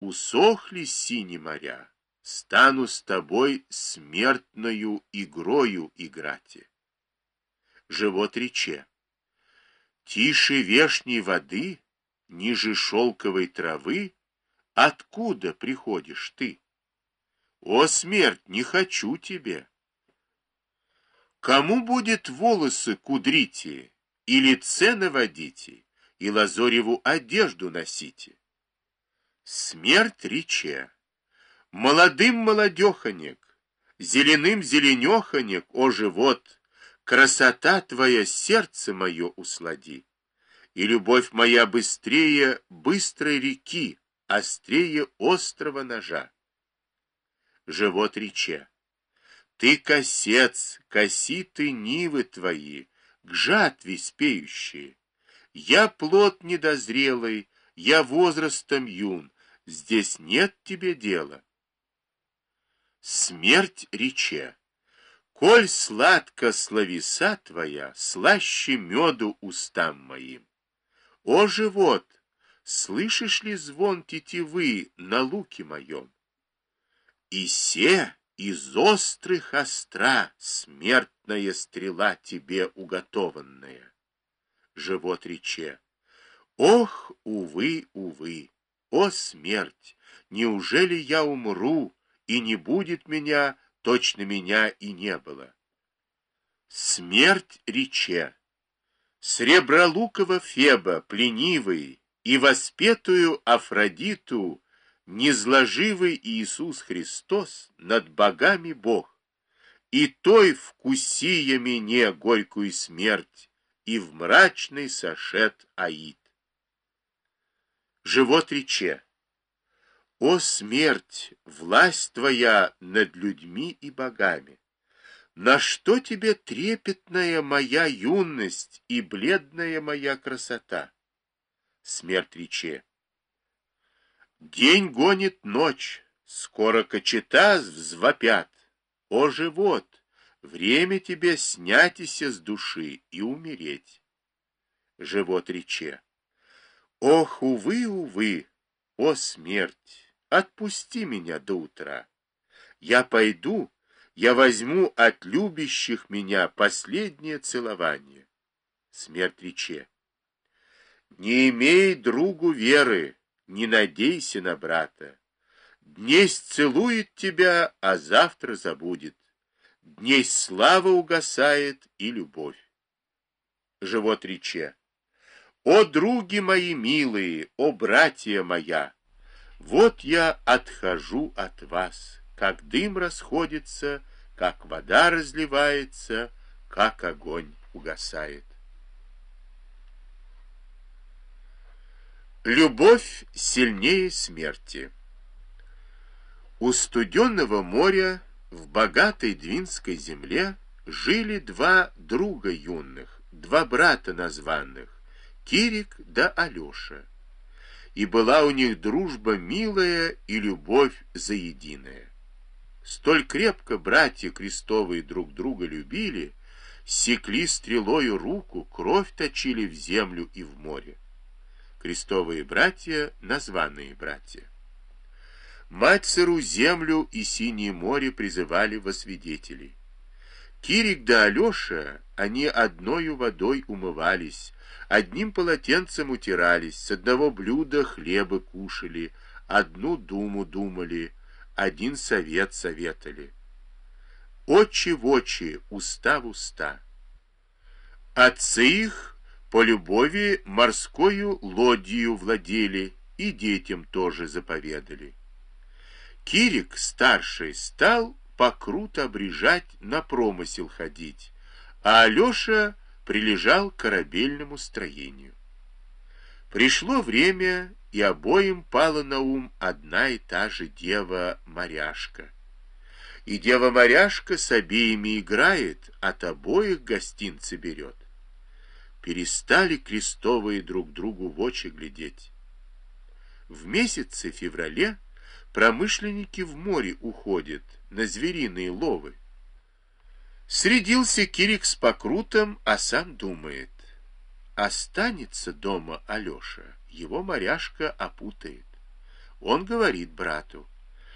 усохли синие моря, стану с тобой смертною игрою играть. Живот рече. Тише вешней воды, ниже шелковой травы, откуда приходишь ты? О, смерть, не хочу тебе. Кому будет волосы кудрите, и лице наводите, и лазореву одежду носите? Смерть рече. Молодым молодеханек, зеленым зеленеханек, о живот, красота твоя сердце мое услади, и любовь моя быстрее быстрой реки, острее острого ножа. Живот рече. Ты косец, коси ты нивы твои, к жатве спеющие. Я плод недозрелый, я возрастом юн, здесь нет тебе дела. Смерть рече. Коль сладко словеса твоя, слаще меду устам моим. О, живот, слышишь ли звон тетивы на луке моем? И се из острых остра смертная стрела тебе уготованная. Живот рече. Ох, увы, увы, о, смерть, неужели я умру, и не будет меня, точно меня и не было? Смерть рече. Сребролукого Феба, пленивый, и воспетую Афродиту, незложивый Иисус Христос, над богами Бог, и той вкуси я мне горькую смерть, и в мрачный сошед Аид. Живот рече. О, смерть, власть твоя над людьми и богами! На что тебе трепетная моя юность и бледная моя красота? Смерть рече. День гонит ночь, скоро кочета взвопят. О, живот, время тебе снятися с души и умереть. Живот рече. Ох, увы, увы, о, смерть, отпусти меня до утра. Я пойду, я возьму от любящих меня последнее целование. Смерть рече. Не имей другу веры, не надейся на брата. Днесь целует тебя, а завтра забудет. Днесь слава угасает и любовь. Живот рече. О, други мои милые, о, братья моя, вот я отхожу от вас, как дым расходится, как вода разливается, как огонь угасает. Любовь сильнее смерти. У студенного моря в богатой Двинской земле жили два друга юных, два брата названных, Кирик да Алеша. И была у них дружба милая и любовь заединая. Столь крепко братья крестовые друг друга любили, секли стрелою руку, кровь точили в землю и в море. Крестовые братья, названные братья. Мать сыру землю и синее море призывали во свидетели. Кирик да Алеша, они одною водой умывались, одним полотенцем утирались, с одного блюда хлеба кушали, одну думу думали, один совет советали. Очи в очи, уста в уста. Отцы их по любови морскою лодью владели и детям тоже заповедали. Кирик, старший, стал покрут обрежать, на промысел ходить, а Алеша прилежал к корабельному строению. Пришло время, и обоим пала на ум одна и та же дева-моряшка. И дева-моряшка с обеими играет, от обоих гостинцы берет. Перестали крестовые друг другу в очи глядеть. В месяце феврале промышленники в море уходят на звериные ловы. Средился Кирик с покрутом, а сам думает: останется дома Алеша, его моряшка опутает. Он говорит брату: